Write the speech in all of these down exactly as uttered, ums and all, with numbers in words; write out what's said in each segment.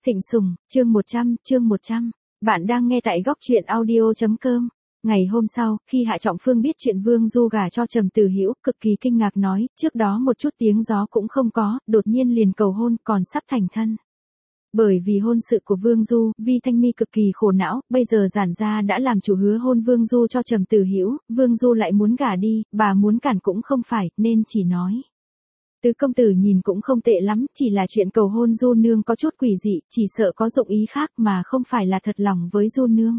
Thịnh Sùng, chương một trăm, chương một trăm. Bạn đang nghe tại góc truyện audio chấm com. Ngày hôm sau, khi Hạ Trọng Phương biết chuyện Vương Du gả cho Trầm Tử Hữu, cực kỳ kinh ngạc nói, trước đó một chút tiếng gió cũng không có, đột nhiên liền cầu hôn, còn sắp thành thân. Bởi vì hôn sự của Vương Du, Vi Thanh Mi cực kỳ khổ não, bây giờ Giản gia đã làm chủ hứa hôn Vương Du cho Trầm Tử Hữu, Vương Du lại muốn gả đi, bà muốn cản cũng không phải, nên chỉ nói. Tứ công tử nhìn cũng không tệ lắm, chỉ là chuyện cầu hôn Du nương có chút quỷ dị, chỉ sợ có dụng ý khác mà không phải là thật lòng với Du nương.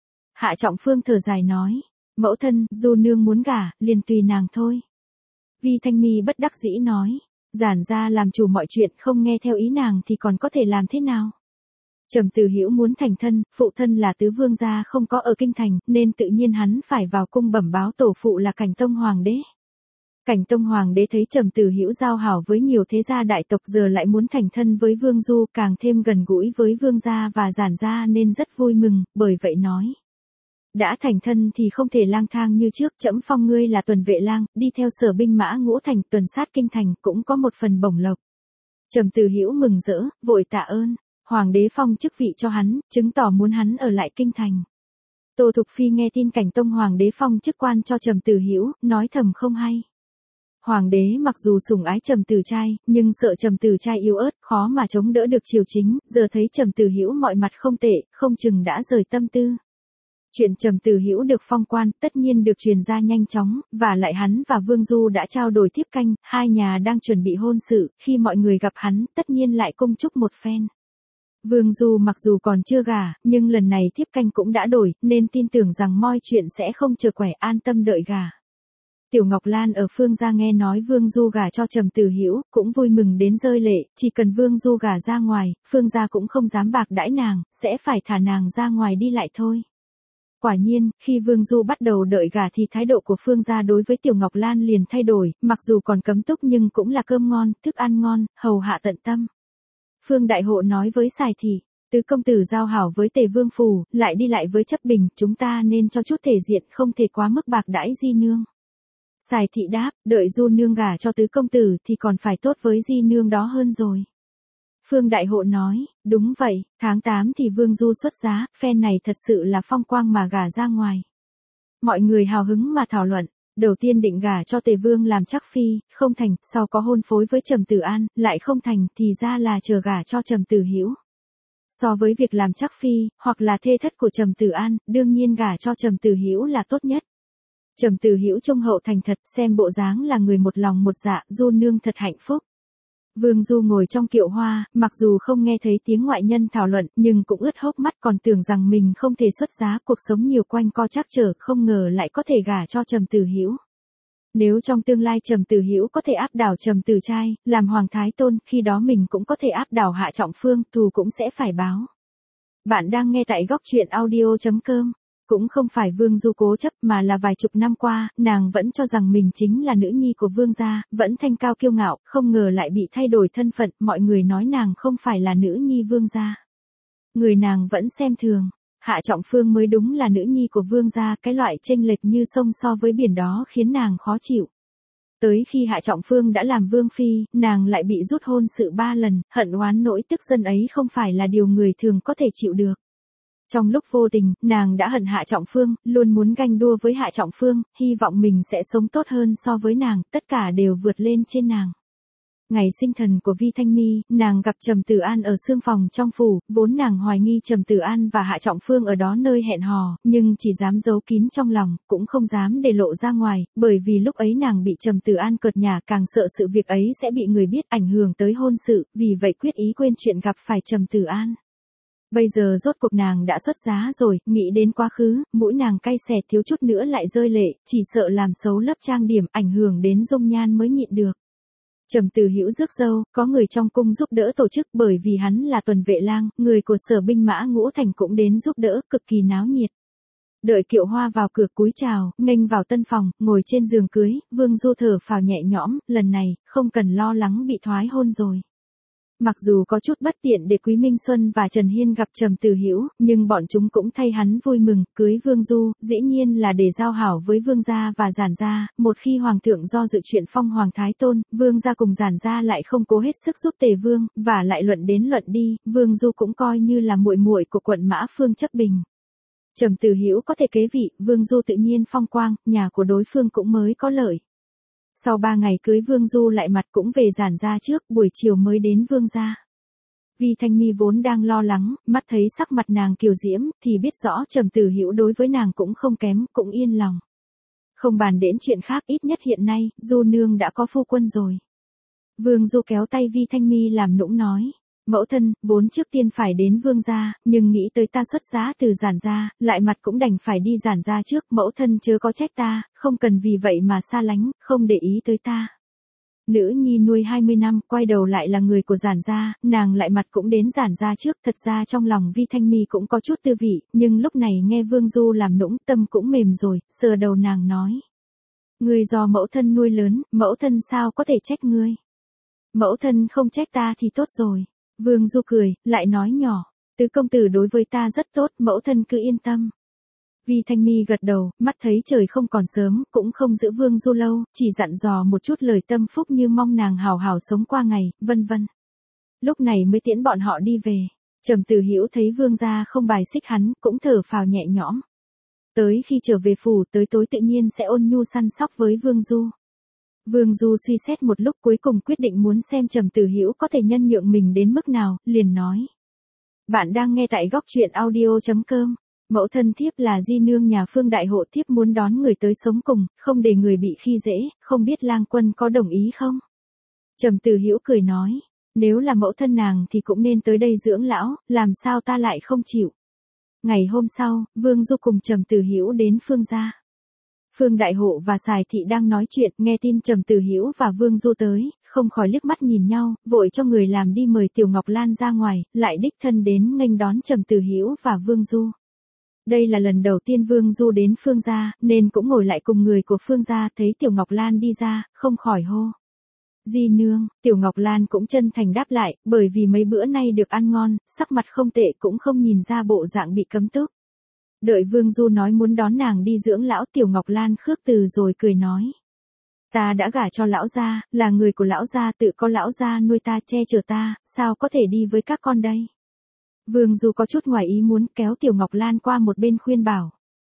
Hạ Trọng Phương thở dài nói, mẫu thân, Du nương muốn gả, liền tùy nàng thôi. Vi Thanh Mi bất đắc dĩ nói, Giản gia làm chủ mọi chuyện, không nghe theo ý nàng thì còn có thể làm thế nào? Trầm Tử Hữu muốn thành thân, phụ thân là tứ vương gia không có ở kinh thành, nên tự nhiên hắn phải vào cung bẩm báo tổ phụ là Cảnh Tông Hoàng đế. Cảnh Tông Hoàng đế thấy Trầm Tử Hữu giao hảo với nhiều thế gia đại tộc, giờ lại muốn thành thân với Vương Du, càng thêm gần gũi với Vương gia và Giản gia nên rất vui mừng, bởi vậy nói. Đã thành thân thì không thể lang thang như trước, trẫm phong ngươi là tuần vệ lang, đi theo Sở binh mã ngũ thành, tuần sát kinh thành, cũng có một phần bổng lộc. Trầm Tử Hữu mừng rỡ, vội tạ ơn. Hoàng đế phong chức vị cho hắn, chứng tỏ muốn hắn ở lại kinh thành. Tô Thục Phi nghe tin Cảnh Tông Hoàng đế phong chức quan cho Trầm Tử Hữu, nói thầm không hay. Hoàng đế mặc dù sủng ái Trầm Tử trai, nhưng sợ Trầm Tử trai yếu ớt, khó mà chống đỡ được triều chính, giờ thấy Trầm Tử Hữu mọi mặt không tệ, không chừng đã rời tâm tư. Chuyện Trầm Tử Hữu được phong quan, tất nhiên được truyền ra nhanh chóng, và lại hắn và Vương Du đã trao đổi thiếp canh, hai nhà đang chuẩn bị hôn sự, khi mọi người gặp hắn, tất nhiên lại cung chúc một phen. Vương Du mặc dù còn chưa gả, nhưng lần này thiếp canh cũng đã đổi, nên tin tưởng rằng mọi chuyện sẽ không chờ quẻ, an tâm đợi gả. Tiểu Ngọc Lan ở Phương gia nghe nói Vương Du gả cho Trầm Tử Hữu, cũng vui mừng đến rơi lệ, chỉ cần Vương Du gả ra ngoài, Phương gia cũng không dám bạc đãi nàng, sẽ phải thả nàng ra ngoài đi lại thôi. Quả nhiên, khi Vương Du bắt đầu đợi gả thì thái độ của Phương gia đối với Tiểu Ngọc Lan liền thay đổi, mặc dù còn cấm túc nhưng cũng là cơm ngon, thức ăn ngon, hầu hạ tận tâm. Phương Đại Hộ nói với Sài Thị, tứ công tử giao hảo với Tề Vương phủ, lại đi lại với Chấp Bình, chúng ta nên cho chút thể diện, không thể quá mức bạc đãi Di nương. Sài Thị đáp, đợi Du nương gả cho tứ công tử thì còn phải tốt với Di nương đó hơn rồi. Phương Đại Hộ nói, đúng vậy, tháng tám thì Vương Du xuất giá, phen này thật sự là phong quang mà gả ra ngoài. Mọi người hào hứng mà thảo luận, đầu tiên định gả cho Tề Vương làm chắc phi, không thành, sau có hôn phối với Trầm Tử An, lại không thành, thì ra là chờ gả cho Trầm Tử Hữu. So với việc làm chắc phi, hoặc là thê thất của Trầm Tử An, đương nhiên gả cho Trầm Tử Hữu là tốt nhất. Trầm Tử Hữu trung hậu thành thật, xem bộ dáng là người một lòng một dạ, Du nương thật hạnh phúc. Vương Du ngồi trong kiệu hoa, mặc dù không nghe thấy tiếng ngoại nhân thảo luận, nhưng cũng ướt hốc mắt, còn tưởng rằng mình không thể xuất giá, cuộc sống nhiều quanh co trắc trở, không ngờ lại có thể gả cho Trầm Tử Hữu. Nếu trong tương lai Trầm Tử Hữu có thể áp đảo Trầm Tử trai, làm hoàng thái tôn, khi đó mình cũng có thể áp đảo Hạ Trọng Phương, thù cũng sẽ phải báo. Bạn đang nghe tại góc truyện audio chấm com. Cũng không phải Vương Du cố chấp mà là vài chục năm qua, nàng vẫn cho rằng mình chính là nữ nhi của Vương gia, vẫn thanh cao kiêu ngạo, không ngờ lại bị thay đổi thân phận, mọi người nói nàng không phải là nữ nhi Vương gia. Người nàng vẫn xem thường, Hạ Trọng Phương mới đúng là nữ nhi của Vương gia, cái loại chênh lệch như sông so với biển đó khiến nàng khó chịu. Tới khi Hạ Trọng Phương đã làm Vương phi, nàng lại bị rút hôn sự ba lần, hận oán nỗi tức giận ấy không phải là điều người thường có thể chịu được. Trong lúc vô tình, nàng đã hận Hạ Trọng Phương, luôn muốn ganh đua với Hạ Trọng Phương, hy vọng mình sẽ sống tốt hơn so với nàng, tất cả đều vượt lên trên nàng. Ngày sinh thần của Vi Thanh Mi, nàng gặp Trầm Tử An ở xương phòng trong phủ, vốn nàng hoài nghi Trầm Tử An và Hạ Trọng Phương ở đó nơi hẹn hò, nhưng chỉ dám giấu kín trong lòng, cũng không dám để lộ ra ngoài, bởi vì lúc ấy nàng bị Trầm Tử An cợt nhả, càng sợ sự việc ấy sẽ bị người biết ảnh hưởng tới hôn sự, vì vậy quyết ý quên chuyện gặp phải Trầm Tử An. Bây giờ rốt cuộc nàng đã xuất giá rồi, nghĩ đến quá khứ, mũi nàng cay xè thiếu chút nữa lại rơi lệ, chỉ sợ làm xấu lớp trang điểm, ảnh hưởng đến dung nhan mới nhịn được. Trầm Tử Hữu rước dâu, có người trong cung giúp đỡ tổ chức, bởi vì hắn là tuần vệ lang, người của Sở binh mã ngũ thành cũng đến giúp đỡ, cực kỳ náo nhiệt. Đợi kiệu hoa vào cửa cúi chào, nghênh vào tân phòng, ngồi trên giường cưới, Vương Du thở phào nhẹ nhõm, lần này, không cần lo lắng bị thoái hôn rồi. Mặc dù có chút bất tiện để Quý Minh Xuân và Trần Hiên gặp Trầm Tử Hữu, nhưng bọn chúng cũng thay hắn vui mừng, cưới Vương Du, dĩ nhiên là để giao hảo với Vương gia và Giản gia, một khi Hoàng thượng do dự chuyện phong Hoàng Thái Tôn, Vương gia cùng Giản gia lại không cố hết sức giúp Tề Vương, và lại luận đến luận đi, Vương Du cũng coi như là muội muội của quận Mã Phương chấp bình. Trầm Tử Hữu có thể kế vị, Vương Du tự nhiên phong quang, nhà của đối phương cũng mới có lợi. Sau ba ngày cưới Vương Du lại mặt cũng về Giản gia trước, buổi chiều mới đến Vương gia. Vi Thanh Mi vốn đang lo lắng, mắt thấy sắc mặt nàng kiều diễm, thì biết rõ Trầm Tử Hữu đối với nàng cũng không kém, cũng yên lòng. Không bàn đến chuyện khác, ít nhất hiện nay, Du nương đã có phu quân rồi. Vương Du kéo tay Vi Thanh Mi làm nũng nói. Mẫu thân, vốn trước tiên phải đến Vương gia, nhưng nghĩ tới ta xuất giá từ Giản gia, lại mặt cũng đành phải đi Giản gia trước, mẫu thân chớ có trách ta, không cần vì vậy mà xa lánh, không để ý tới ta. Nữ nhi nuôi hai mươi năm, quay đầu lại là người của Giản gia, nàng lại mặt cũng đến Giản gia trước, thật ra trong lòng Vi Thanh Mi cũng có chút tư vị, nhưng lúc này nghe Vương Du làm nũng, tâm cũng mềm rồi, sờ đầu nàng nói. Ngươi do mẫu thân nuôi lớn, mẫu thân sao có thể trách ngươi? Mẫu thân không trách ta thì tốt rồi. Vương Du cười, lại nói nhỏ, tứ công tử đối với ta rất tốt, mẫu thân cứ yên tâm. Vi Thanh Mi gật đầu, mắt thấy trời không còn sớm, cũng không giữ Vương Du lâu, chỉ dặn dò một chút lời tâm phúc như mong nàng hào hào sống qua ngày, vân vân. Lúc này mới tiễn bọn họ đi về. Trầm Tử Hữu thấy Vương gia không bài xích hắn, cũng thở phào nhẹ nhõm. Tới khi trở về phủ, tới tối tự nhiên sẽ ôn nhu săn sóc với Vương Du. Vương Du suy xét một lúc cuối cùng quyết định muốn xem Trầm Tử Hữu có thể nhân nhượng mình đến mức nào, liền nói. Bạn đang nghe tại góc truyện audio chấm com. Mẫu thân thiếp là di nương nhà Phương đại hộ, thiếp muốn đón người tới sống cùng, không để người bị khi dễ, không biết lang quân có đồng ý không? Trầm Tử Hữu cười nói, nếu là mẫu thân nàng thì cũng nên tới đây dưỡng lão, làm sao ta lại không chịu. Ngày hôm sau, Vương Du cùng Trầm Tử Hữu đến Phương gia. Phương đại hộ và Sài thị đang nói chuyện, nghe tin Trầm Tử Hữu và Vương Du tới, không khỏi liếc mắt nhìn nhau, vội cho người làm đi mời Tiểu Ngọc Lan ra ngoài, lại đích thân đến nghênh đón Trầm Tử Hữu và Vương Du. Đây là lần đầu tiên Vương Du đến Phương gia, nên cũng ngồi lại cùng người của Phương gia, thấy Tiểu Ngọc Lan đi ra, không khỏi hô. Di nương, Tiểu Ngọc Lan cũng chân thành đáp lại, bởi vì mấy bữa nay được ăn ngon, sắc mặt không tệ, cũng không nhìn ra bộ dạng bị cấm túc. Đợi Vương Du nói muốn đón nàng đi dưỡng lão, Tiểu Ngọc Lan khước từ rồi cười nói. Ta đã gả cho lão gia, là người của lão gia, tự có lão gia nuôi ta, che chở ta, sao có thể đi với các con đây? Vương Du có chút ngoài ý muốn, kéo Tiểu Ngọc Lan qua một bên khuyên bảo.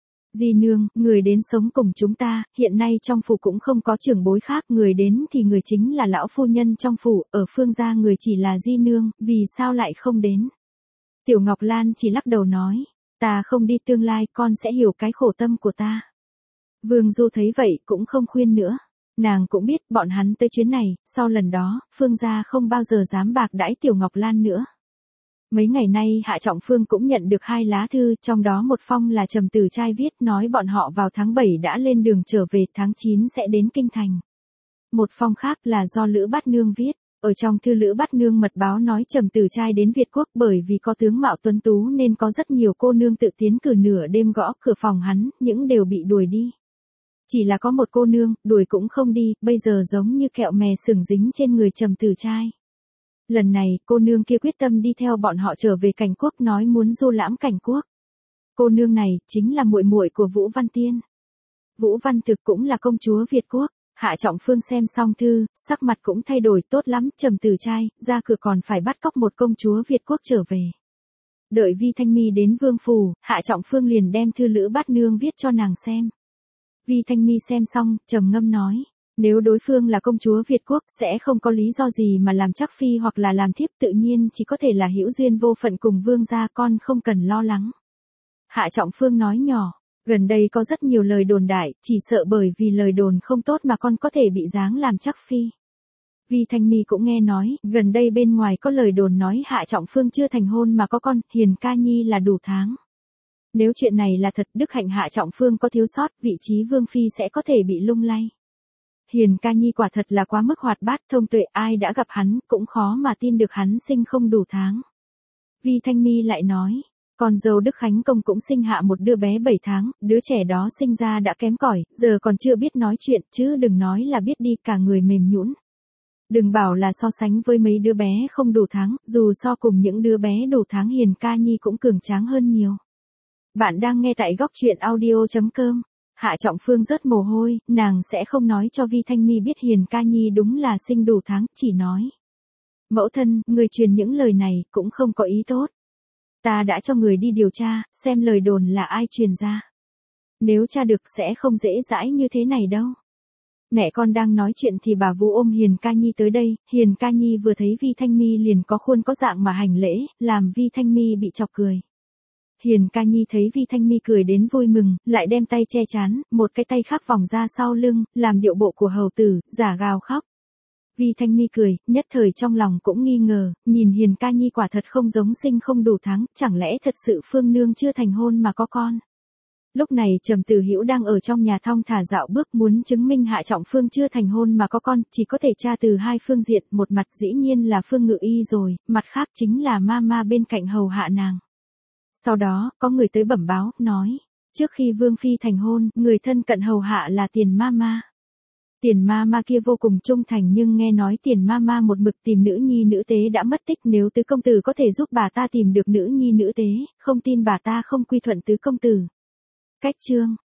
Di nương, người đến sống cùng chúng ta, hiện nay trong phủ cũng không có trưởng bối khác, người đến thì người chính là lão phu nhân trong phủ, ở Phương gia người chỉ là di nương, vì sao lại không đến? Tiểu Ngọc Lan chỉ lắc đầu nói. Ta không đi, tương lai con sẽ hiểu cái khổ tâm của ta. Vương Du thấy vậy cũng không khuyên nữa. Nàng cũng biết bọn hắn tới chuyến này, sau lần đó, Phương gia không bao giờ dám bạc đãi Tiểu Ngọc Lan nữa. Mấy ngày nay Hạ Trọng Phương cũng nhận được hai lá thư, trong đó một phong là Trầm Tử Trai viết nói bọn họ vào tháng bảy đã lên đường trở về, tháng chín sẽ đến Kinh Thành. Một phong khác là do Lữ Bát Nương viết. Ở trong thư Lữ Bát Nương mật báo nói Trầm Tử Trai đến Việt Quốc bởi vì có tướng mạo tuấn tú nên có rất nhiều cô nương tự tiến cử nửa đêm gõ cửa phòng hắn, những đều bị đuổi đi. Chỉ là có một cô nương, đuổi cũng không đi, bây giờ giống như kẹo mè sừng dính trên người Trầm Tử Trai. Lần này, cô nương kia quyết tâm đi theo bọn họ trở về Cảnh Quốc, nói muốn du lãm Cảnh Quốc. Cô nương này, chính là muội muội của Vũ Văn Tiên. Vũ Văn Thực cũng là công chúa Việt Quốc. Hạ Trọng Phương xem xong thư, sắc mặt cũng thay đổi, tốt lắm, Trầm Tử Trai, ra cửa còn phải bắt cóc một công chúa Việt Quốc trở về. Đợi Vi Thanh Mi đến vương phủ, Hạ Trọng Phương liền đem thư Lữ Bát Nương viết cho nàng xem. Vi Thanh Mi xem xong, trầm ngâm nói, nếu đối phương là công chúa Việt Quốc sẽ không có lý do gì mà làm chắc phi hoặc là làm thiếp, tự nhiên chỉ có thể là hữu duyên vô phận cùng vương gia, con không cần lo lắng. Hạ Trọng Phương nói nhỏ. Gần đây có rất nhiều lời đồn đại, chỉ sợ bởi vì lời đồn không tốt mà con có thể bị giáng làm chắc phi. Vi Thanh Mi cũng nghe nói, gần đây bên ngoài có lời đồn nói Hạ Trọng Phương chưa thành hôn mà có con, Hiền Ca Nhi là đủ tháng. Nếu chuyện này là thật, đức hạnh Hạ Trọng Phương có thiếu sót, vị trí vương phi sẽ có thể bị lung lay. Hiền Ca Nhi quả thật là quá mức hoạt bát, thông tuệ, ai đã gặp hắn, cũng khó mà tin được hắn sinh không đủ tháng. Vi Thanh Mi lại nói. Con dâu Đức Khánh Công cũng sinh hạ một đứa bé bảy tháng, đứa trẻ đó sinh ra đã kém cỏi, giờ còn chưa biết nói chuyện, chứ đừng nói là biết đi, cả người mềm nhũn. Đừng bảo là so sánh với mấy đứa bé không đủ tháng, dù so cùng những đứa bé đủ tháng Hiền Ca Nhi cũng cường tráng hơn nhiều. Bạn đang nghe tại góc truyện audio.com. Hạ Trọng Phương rớt mồ hôi, nàng sẽ không nói cho Vi Thanh Mi biết Hiền Ca Nhi đúng là sinh đủ tháng, chỉ nói. Mẫu thân, người truyền những lời này cũng không có ý tốt. Ta đã cho người đi điều tra, xem lời đồn là ai truyền ra. Nếu tra được sẽ không dễ dãi như thế này đâu. Mẹ con đang nói chuyện thì bà Vũ ôm Hiền Ca Nhi tới đây, Hiền Ca Nhi vừa thấy Vi Thanh Mi liền có khuôn có dạng mà hành lễ, làm Vi Thanh Mi bị chọc cười. Hiền Ca Nhi thấy Vi Thanh Mi cười đến vui mừng, lại đem tay che chán, một cái tay khác vòng ra sau lưng, làm điệu bộ của hầu tử, giả gào khóc. Vi Thanh Mi cười, nhất thời trong lòng cũng nghi ngờ, nhìn Hiền Ca Nhi quả thật không giống sinh không đủ tháng, chẳng lẽ thật sự Phương Nương chưa thành hôn mà có con. Lúc này Trầm Tử Hữu đang ở trong nhà thong thả dạo bước muốn chứng minh Hạ Trọng Phương chưa thành hôn mà có con, chỉ có thể tra từ hai phương diện, một mặt dĩ nhiên là Phương Ngự Y rồi, mặt khác chính là Mama bên cạnh hầu hạ nàng. Sau đó, có người tới bẩm báo, nói, trước khi Vương Phi thành hôn, người thân cận hầu hạ là Tiền Mama. Tiền Mama kia vô cùng trung thành nhưng nghe nói Tiền Mama một mực tìm nữ nhi nữ tế đã mất tích, nếu tứ công tử có thể giúp bà ta tìm được nữ nhi nữ tế, không tin bà ta không quy thuận tứ công tử. Cách chương